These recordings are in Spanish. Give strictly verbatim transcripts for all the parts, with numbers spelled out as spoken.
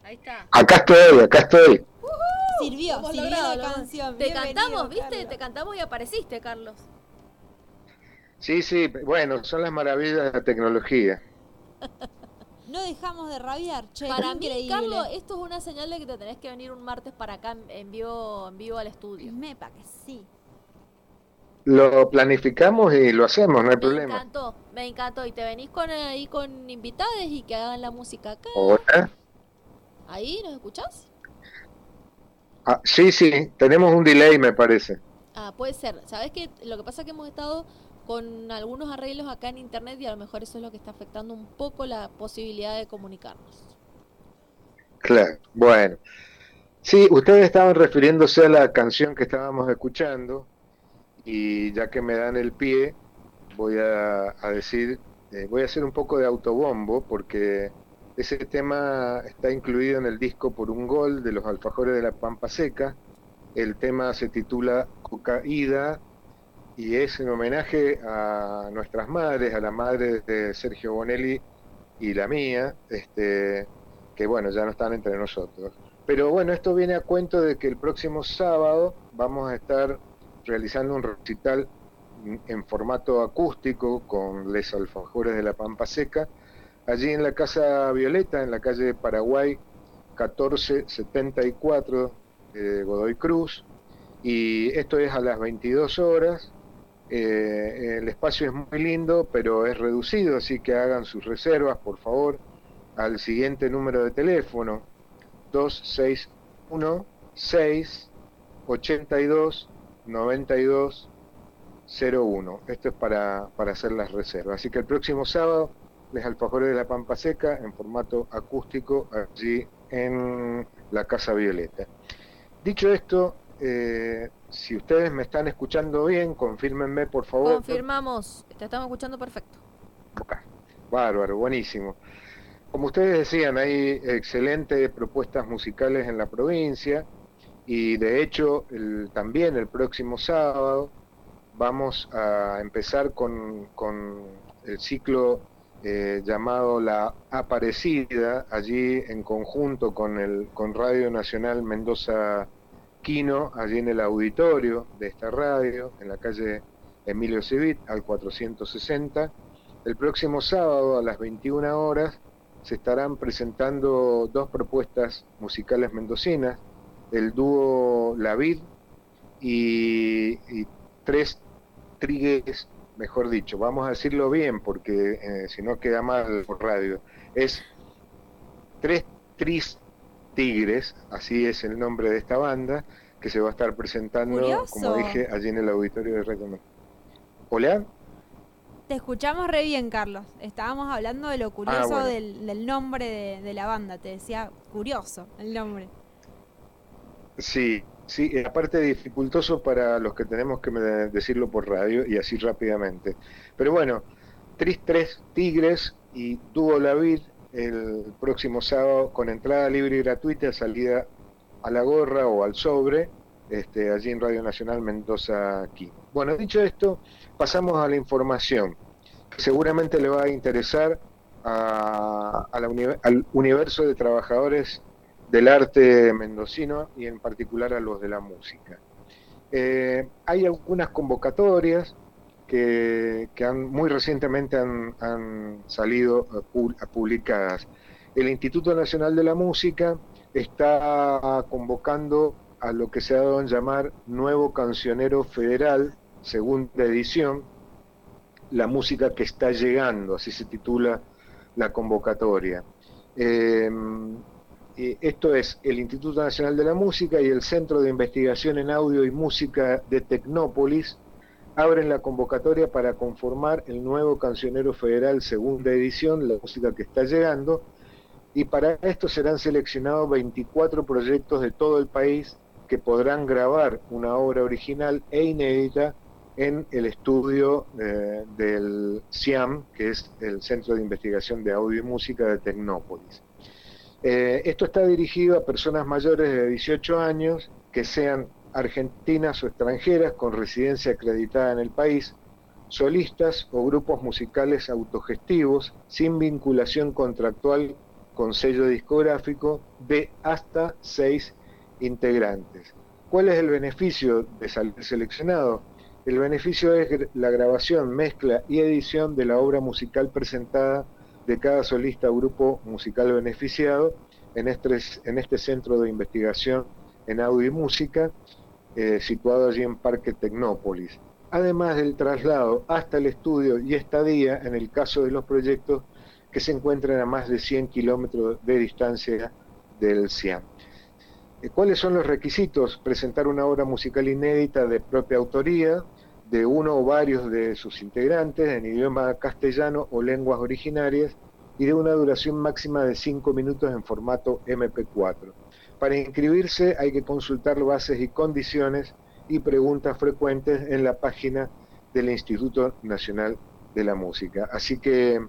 Ahí está. Acá estoy, acá estoy. Uh-huh. Sirvió, sirvió logrado, la ¿no? canción. Te Bienvenido, cantamos, ¿viste? Carlos. Te cantamos y apareciste, Carlos. Sí, sí, bueno, son las maravillas de la tecnología. No dejamos de rabiar, che, Para increíble. mí, Carlos, esto es una señal de que te tenés que venir un martes para acá en, en vivo, en vivo al estudio. Me pa' que sí. Lo planificamos y lo hacemos, no hay Me problema. encantó, me encantó. Y te venís con ahí con invitados y que hagan la música acá. Hola. ¿Ahí nos escuchás? Ah, sí, sí, tenemos un delay, me parece. Ah, puede ser. ¿Sabés qué? Lo que pasa es que hemos estado con algunos arreglos acá en internet y a lo mejor eso es lo que está afectando un poco la posibilidad de comunicarnos. Claro, bueno. Sí, ustedes estaban refiriéndose a la canción que estábamos escuchando y ya que me dan el pie, voy a, a decir, eh, voy a hacer un poco de autobombo porque ese tema está incluido en el disco Por un Gol de los Alfajores de la Pampa Seca. El tema se titula Cocaída y es en homenaje a nuestras madres, a la madre de Sergio Bonelli y la mía, este, que bueno, ya no están entre nosotros. Pero bueno, esto viene a cuento de que el próximo sábado vamos a estar realizando un recital en formato acústico con Les Alfajores de la Pampa Seca, allí en la Casa Violeta, en la calle Paraguay catorce setenta y cuatro de Godoy Cruz, y esto es a las veintidós horas. Eh, el espacio es muy lindo, pero es reducido, así que hagan sus reservas, por favor, al siguiente número de teléfono, dos seis uno, seis ocho dos, nueve dos cero uno. Esto es para, para hacer las reservas. Así que el próximo sábado, Les Alfajores de la Pampa Seca, en formato acústico, allí en la Casa Violeta. Dicho esto, eh, si ustedes me están escuchando bien, confírmenme, por favor. Confirmamos, te estamos escuchando perfecto. Bárbaro, buenísimo. Como ustedes decían, hay excelentes propuestas musicales en la provincia y de hecho el, también el próximo sábado vamos a empezar con, con el ciclo eh, llamado La Aparecida, allí en conjunto con, el, con Radio Nacional Mendoza Quino, allí en el auditorio de esta radio, en la calle Emilio Civit, al cuatrocientos sesenta. El próximo sábado a las veintiuna horas se estarán presentando dos propuestas musicales mendocinas, el dúo La Vid y, y tres trigues, mejor dicho, vamos a decirlo bien porque eh, si no queda mal por radio, es Tres Tris Tigres, así es el nombre de esta banda, que se va a estar presentando, Curioso. como dije, allí en el auditorio de Radio Nacional. ¿Hola? Te escuchamos re bien, Carlos. Estábamos hablando de lo curioso Ah, bueno. del, del nombre de, de la banda. Te decía curioso el nombre. Sí, sí, y aparte dificultoso para los que tenemos que decirlo por radio y así rápidamente. Pero bueno, Tris Tres Tigres y Dúo La Vid el próximo sábado con entrada libre y gratuita, salida a la gorra o al sobre, este, allí en Radio Nacional Mendoza aquí. Bueno, dicho esto, pasamos a la información que seguramente le va a interesar a, a la uni al universo de trabajadores del arte mendocino y en particular a los de la música. Eh, hay algunas convocatorias que, que han, muy recientemente han, han salido a, a publicadas. El Instituto Nacional de la Música está convocando a lo que se ha dado en llamar Nuevo Cancionero Federal, segunda edición, la música que está llegando, así se titula la convocatoria. Eh, Esto es el Instituto Nacional de la Música y el Centro de Investigación en Audio y Música de Tecnópolis abren la convocatoria para conformar el nuevo Cancionero Federal segunda edición, la música que está llegando, y para esto serán seleccionados veinticuatro proyectos de todo el país que podrán grabar una obra original e inédita en el estudio eh, del CIAM, que es el Centro de Investigación de Audio y Música de Tecnópolis. Eh, esto está dirigido a personas mayores de dieciocho años que sean argentinas o extranjeras con residencia acreditada en el país, solistas o grupos musicales autogestivos sin vinculación contractual con sello discográfico de hasta seis integrantes. ¿Cuál es el beneficio de salir seleccionado? El beneficio es la grabación, mezcla y edición de la obra musical presentada de cada solista o grupo musical beneficiado en este, en este centro de investigación en audio y música, eh, situado allí en Parque Tecnópolis. Además del traslado hasta el estudio y estadía en el caso de los proyectos que se encuentran a más de cien kilómetros de distancia del CIAM. ¿Cuáles son los requisitos? Presentar una obra musical inédita de propia autoría, de uno o varios de sus integrantes, en idioma castellano o lenguas originarias, y de una duración máxima de cinco minutos en formato eme pe cuatro. Para inscribirse hay que consultar bases y condiciones y preguntas frecuentes en la página del Instituto Nacional de la Música. Así que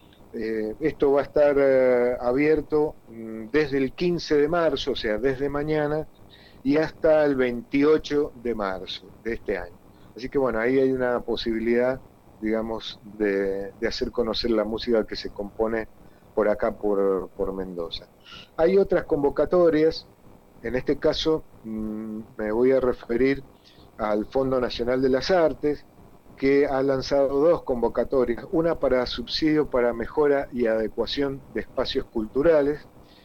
eh, esto va a estar eh, abierto mmm, desde el quince de marzo, o sea, desde mañana, y hasta el veintiocho de marzo de este año. Así que bueno, ahí hay una posibilidad, digamos, de, de hacer conocer la música que se compone por acá, por, por Mendoza. Hay otras convocatorias, en este caso mmm, me voy a referir al Fondo Nacional de las Artes, que ha lanzado dos convocatorias, una para subsidio para mejora y adecuación de espacios culturales.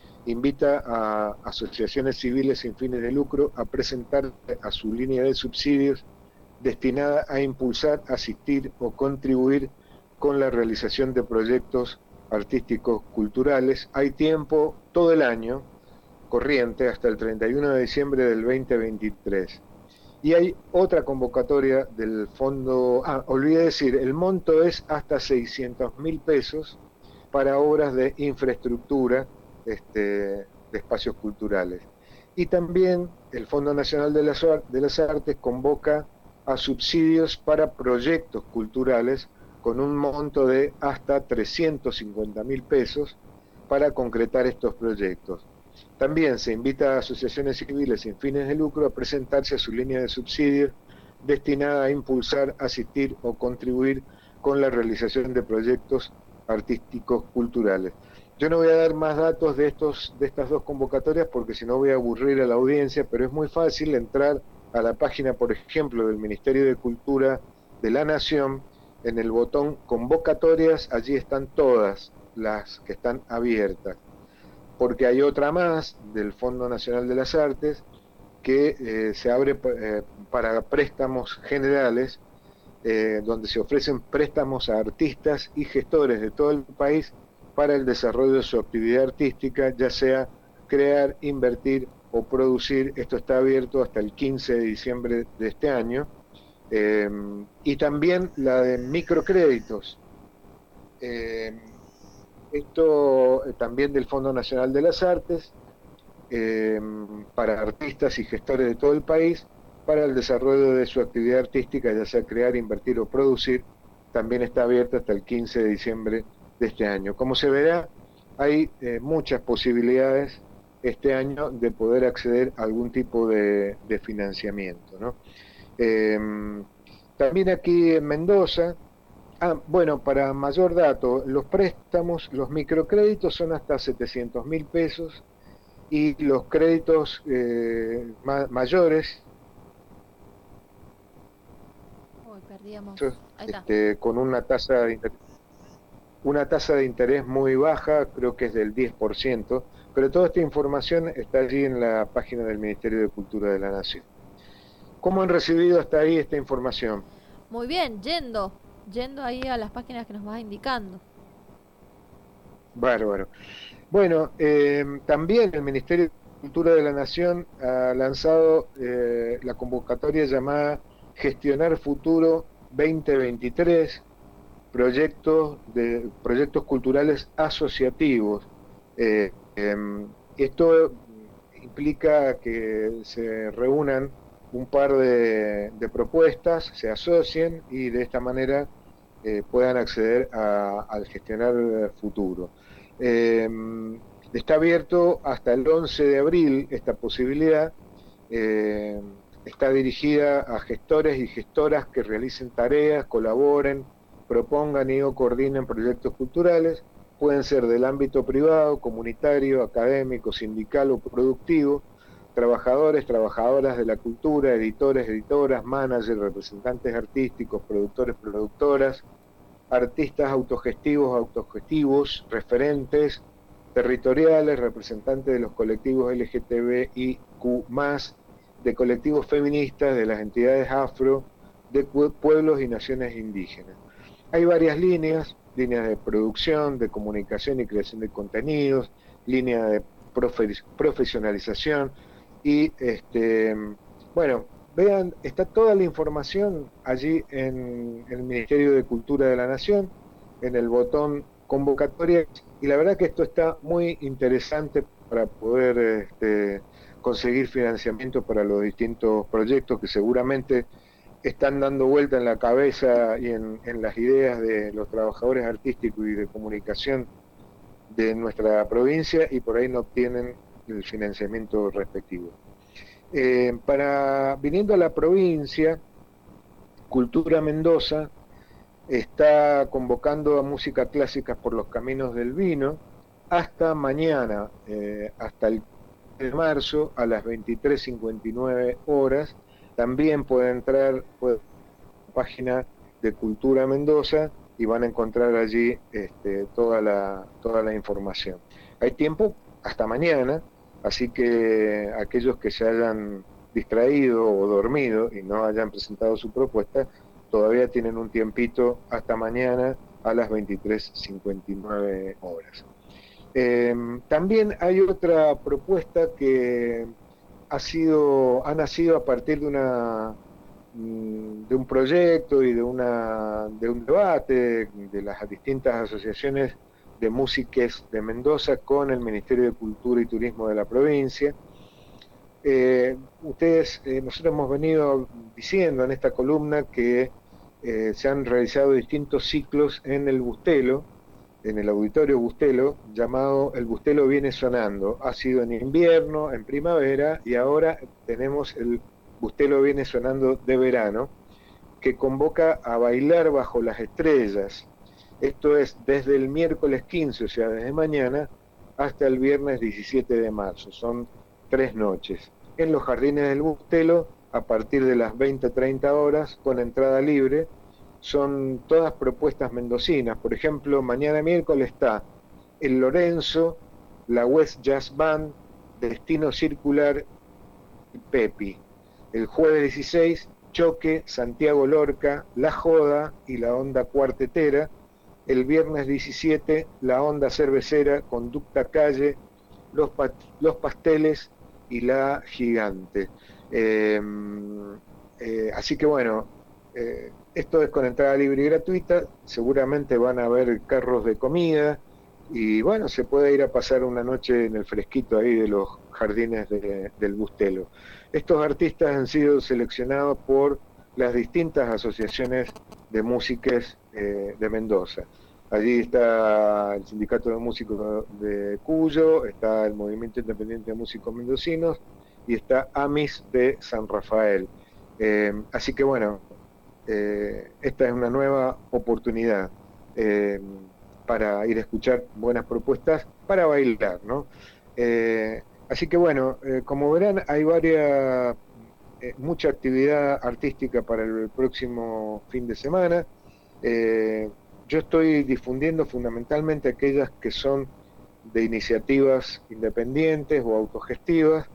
Invita a asociaciones civiles sin fines de lucro a presentar a su línea de subsidios destinada a impulsar, asistir o contribuir con la realización de proyectos artísticos culturales. Hay tiempo todo el año corriente hasta el treinta y uno de diciembre del veinte veintitrés. Y hay otra convocatoria del fondo, ah, olvidé decir, el monto es hasta seiscientos mil pesos para obras de infraestructura este, de espacios culturales. Y también el Fondo Nacional de las, de las Artes convoca a subsidios para proyectos culturales con un monto de hasta trescientos cincuenta mil pesos para concretar estos proyectos. También se invita a asociaciones civiles sin fines de lucro a presentarse a su línea de subsidios destinada a impulsar, asistir o contribuir con la realización de proyectos artísticos culturales. Yo no voy a dar más datos de, estos, de estas dos convocatorias porque si no voy a aburrir a la audiencia, pero es muy fácil entrar a la página, por ejemplo, del Ministerio de Cultura de la Nación, en el botón convocatorias, allí están todas las que están abiertas, porque hay otra más del Fondo Nacional de las Artes que eh, se abre eh, para préstamos generales, eh, donde se ofrecen préstamos a artistas y gestores de todo el país para el desarrollo de su actividad artística, ya sea crear, invertir o producir. Esto está abierto hasta el quince de diciembre de este año. Eh, y también la de microcréditos. Eh, esto eh, también del Fondo Nacional de las Artes, eh, para artistas y gestores de todo el país, para el desarrollo de su actividad artística, ya sea crear, invertir o producir. También está abierta hasta el quince de diciembre de este año. Como se verá, hay eh, muchas posibilidades este año de poder acceder a algún tipo de, de financiamiento, ¿no? Eh, también aquí en Mendoza, ah, bueno, para mayor dato, los préstamos, los microcréditos son hasta setecientos mil pesos y los créditos eh, ma mayores Uy, perdíamos. Ahí está. Este, con una tasa de interés, una tasa de interés muy baja, creo que es del diez por ciento, pero toda esta información está allí en la página del Ministerio de Cultura de la Nación. ¿Cómo han recibido hasta ahí esta información? Muy bien, yendo, yendo ahí a las páginas que nos vas indicando. Bárbaro. Bueno, eh, también el Ministerio de Cultura de la Nación ha lanzado eh, la convocatoria llamada Gestionar Futuro veinte veintitrés, proyectos, de, proyectos culturales asociativos. Eh, eh, esto implica que se reúnan un par de, de propuestas, se asocien y de esta manera eh, puedan acceder a, al gestionar futuro. Eh, está abierto hasta el once de abril esta posibilidad, eh, está dirigida a gestores y gestoras que realicen tareas, colaboren, propongan y o coordinen proyectos culturales pueden ser del ámbito privado, comunitario, académico, sindical o productivo, trabajadores, trabajadoras de la cultura, editores, editoras, managers, representantes artísticos, productores, productoras, artistas autogestivos, autogestivos, referentes territoriales, representantes de los colectivos L G T B I Q más, de colectivos feministas, de las entidades afro, de pueblos y naciones indígenas. Hay varias líneas, líneas de producción, de comunicación y creación de contenidos, líneas de profe- profesionalización y, este, bueno, vean, está toda la información allí en el Ministerio de Cultura de la Nación, en el botón convocatoria, y la verdad que esto está muy interesante para poder este, conseguir financiamiento para los distintos proyectos que seguramente están dando vuelta en la cabeza y en, en las ideas de los trabajadores artísticos y de comunicación de nuestra provincia, y por ahí no obtienen el financiamiento respectivo. Eh, para viniendo a la provincia, Cultura Mendoza está convocando a música clásica por los caminos del vino hasta mañana, eh, hasta el de marzo a las veintitrés cincuenta y nueve horas. También pueden entrar a la página de Cultura Mendoza y van a encontrar allí este, toda la, toda la información. Hay tiempo hasta mañana, así que aquellos que se hayan distraído o dormido y no hayan presentado su propuesta, todavía tienen un tiempito hasta mañana a las veintitrés cincuenta y nueve horas. Eh, también hay otra propuesta que ha sido, ha nacido a partir de una de un proyecto y de una de un debate de las distintas asociaciones de músicas de Mendoza con el Ministerio de Cultura y Turismo de la provincia. Eh, ustedes, eh, nosotros hemos venido diciendo en esta columna que eh, se han realizado distintos ciclos en el Bustelo, en el Auditorio Bustelo, llamado El Bustelo Viene Sonando. Ha sido en invierno, en primavera, y ahora tenemos el Bustelo Viene Sonando de verano, que convoca a bailar bajo las estrellas. Esto es desde el miércoles quince, o sea, desde mañana, hasta el viernes diecisiete de marzo. Son tres noches. En los jardines del Bustelo, a partir de las veinte treinta horas, con entrada libre. Son todas propuestas mendocinas. Por ejemplo, mañana miércoles está el Lorenzo, la West Jazz Band, Destino Circular y Pepi. El jueves dieciséis, Choque, Santiago Lorca, La Joda y la Onda Cuartetera. El viernes diecisiete, la Onda Cervecera, Conducta Calle, Los, pa los Pasteles y La Gigante. Eh, eh, así que bueno, eh, esto es con entrada libre y gratuita. Seguramente van a haber carros de comida y bueno, se puede ir a pasar una noche en el fresquito ahí de los jardines de, del Bustelo. Estos artistas han sido seleccionados por las distintas asociaciones de músicas eh, de Mendoza. Allí está el Sindicato de Músicos de Cuyo, está el Movimiento Independiente de Músicos Mendocinos y está AMIS de San Rafael. Eh, así que bueno, eh, esta es una nueva oportunidad eh, para ir a escuchar buenas propuestas para bailar, ¿no? Eh, así que bueno, eh, como verán, hay varias, eh, mucha actividad artística para el próximo fin de semana. Eh, yo estoy difundiendo fundamentalmente aquellas que son de iniciativas independientes o autogestivas,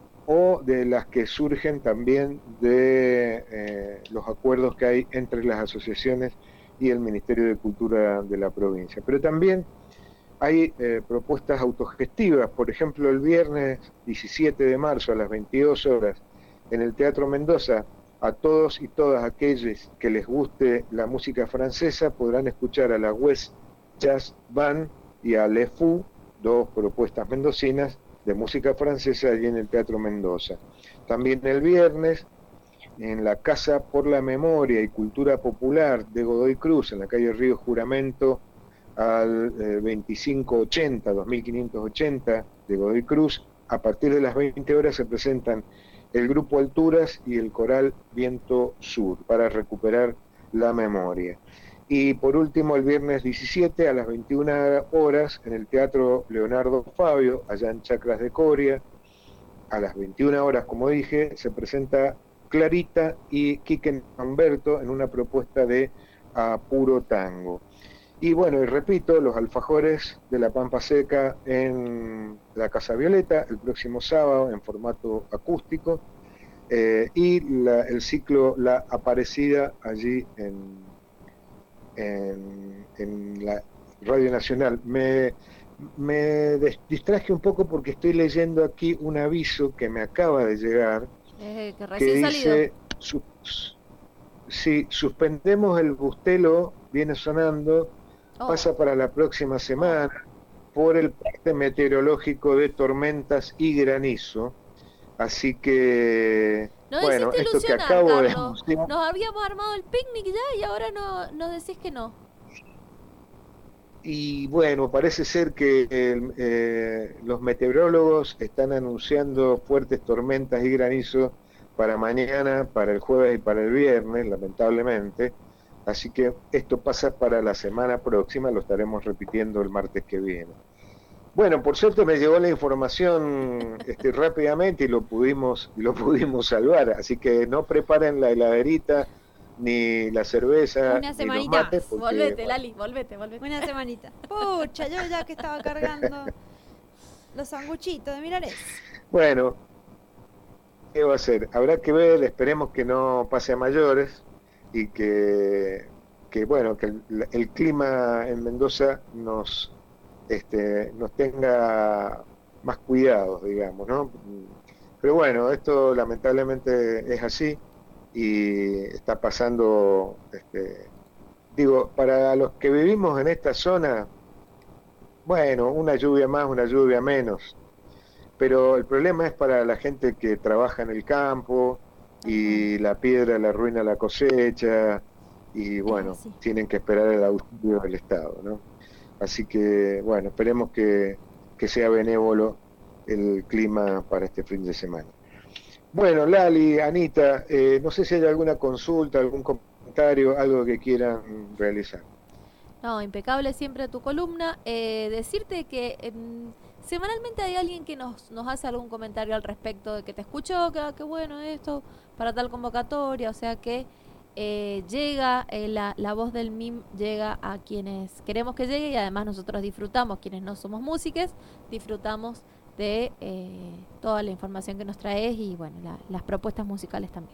o de las que surgen también de eh, los acuerdos que hay entre las asociaciones y el Ministerio de Cultura de la provincia. Pero también hay eh, propuestas autogestivas. Por ejemplo, el viernes diecisiete de marzo a las veintidós horas en el Teatro Mendoza, a todos y todas aquellos que les guste la música francesa podrán escuchar a la West Jazz Band y a Le Fou, dos propuestas mendocinas de música francesa allí en el Teatro Mendoza. También el viernes, en la Casa por la Memoria y Cultura Popular de Godoy Cruz, en la calle Río Juramento, al eh, veinticinco ochenta, dos mil quinientos ochenta de Godoy Cruz, a partir de las veinte horas se presentan el Grupo Alturas y el Coral Viento Sur, para recuperar la memoria. Y por último, el viernes diecisiete a las veintiuna horas en el Teatro Leonardo Fabio, allá en Chacras de Coria, a las veintiuna horas, como dije, se presenta Clarita y Quique Humberto en una propuesta de a puro tango. Y bueno, y repito, los alfajores de la Pampa Seca en la Casa Violeta el próximo sábado en formato acústico, eh, y la, el ciclo La Aparecida allí en, en, en la Radio Nacional. Me, me distraje un poco porque estoy leyendo aquí un aviso que me acaba de llegar, eh, que que recién dice, salido. su, si suspendemos el Bustelo, viene sonando, Oh. pasa para la próxima semana por el parte meteorológico de tormentas y granizo. Así que, No bueno, hiciste esto que ilusionar, acabo de Carlos. anunciar, Nos habíamos armado el picnic ya y ahora no, nos decís que no. y bueno, parece ser que el, eh, los meteorólogos están anunciando fuertes tormentas y granizo para mañana, para el jueves y para el viernes, lamentablemente. Así que esto pasa para la semana próxima, lo estaremos repitiendo el martes que viene. Bueno, por suerte me llegó la información este, rápidamente y lo pudimos, lo pudimos salvar. Así que no preparen la heladerita, ni la cerveza, Una ni semanita los mates. más. Porque, Volvete, bueno, Lali, volvete, volvete. Una semanita. Pucha, yo ya que estaba cargando los sanguchitos de milanesa. bueno, ¿qué va a ser? Habrá que ver, esperemos que no pase a mayores y que, que bueno, que el, el clima en Mendoza nos, este, nos tenga más cuidados, digamos, ¿no? Pero bueno, esto lamentablemente es así y está pasando, este, digo, para los que vivimos en esta zona, bueno, una lluvia más, una lluvia menos, pero el problema es para la gente que trabaja en el campo y la piedra le arruina la cosecha y bueno, así. tienen que esperar el auxilio del Estado, ¿no? Así que bueno, esperemos que, que sea benévolo el clima para este fin de semana. Bueno, Lali, Anita, eh, no sé si hay alguna consulta, algún comentario, algo que quieran realizar. No, impecable siempre tu columna. Eh, decirte que eh, semanalmente hay alguien que nos, nos hace algún comentario al respecto de que te escuchó, que ah, qué bueno esto, para tal convocatoria, o sea que eh, llega, eh, la, la voz del M I M llega a quienes queremos que llegue y además nosotros disfrutamos, quienes no somos músicos, disfrutamos de eh, toda la información que nos traes y bueno, la, las propuestas musicales también.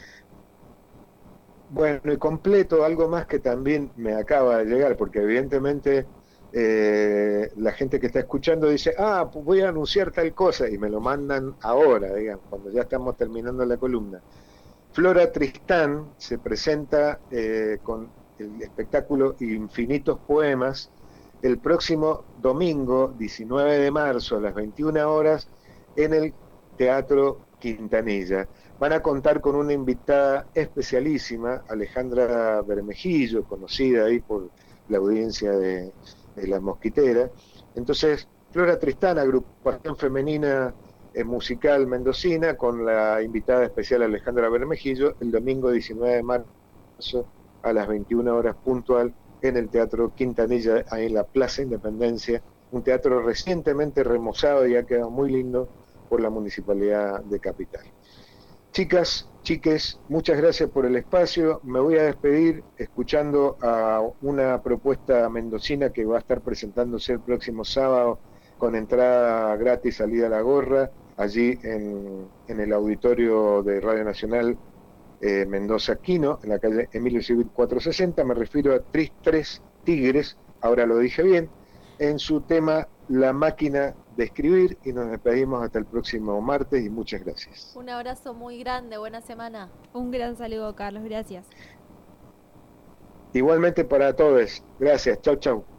Bueno, y completo algo más que también me acaba de llegar, porque evidentemente eh, la gente que está escuchando dice, ah, pues voy a anunciar tal cosa, y me lo mandan ahora, digamos, cuando ya estamos terminando la columna. Flora Tristán se presenta eh, con el espectáculo Infinitos Poemas el próximo domingo, diecinueve de marzo, a las veintiuna horas, en el Teatro Quintanilla. Van a contar con una invitada especialísima, Alejandra Bermejillo, conocida ahí por la audiencia de, de La Mosquitera. Entonces, Flora Tristán, agrupación femenina eh, musical mendocina, con la invitada especial Alejandra Bermejillo, el domingo diecinueve de marzo a las veintiuna horas puntual en el Teatro Quintanilla, ahí en la Plaza Independencia, un teatro recientemente remozado y ha quedado muy lindo por la Municipalidad de Capital. Chicas, chiques, muchas gracias por el espacio. Me voy a despedir escuchando a una propuesta mendocina que va a estar presentándose el próximo sábado con entrada gratis, salida a la gorra, allí en, en el auditorio de Radio Nacional eh, Mendoza Quino, en la calle Emilio Civil cuatrocientos sesenta. Me refiero a Tris Tres Tigres, ahora lo dije bien, en su tema La Máquina de Escribir, y nos despedimos hasta el próximo martes y muchas gracias. Un abrazo muy grande, buena semana. Un gran saludo, Carlos, gracias. Igualmente para todos, gracias, chau chau.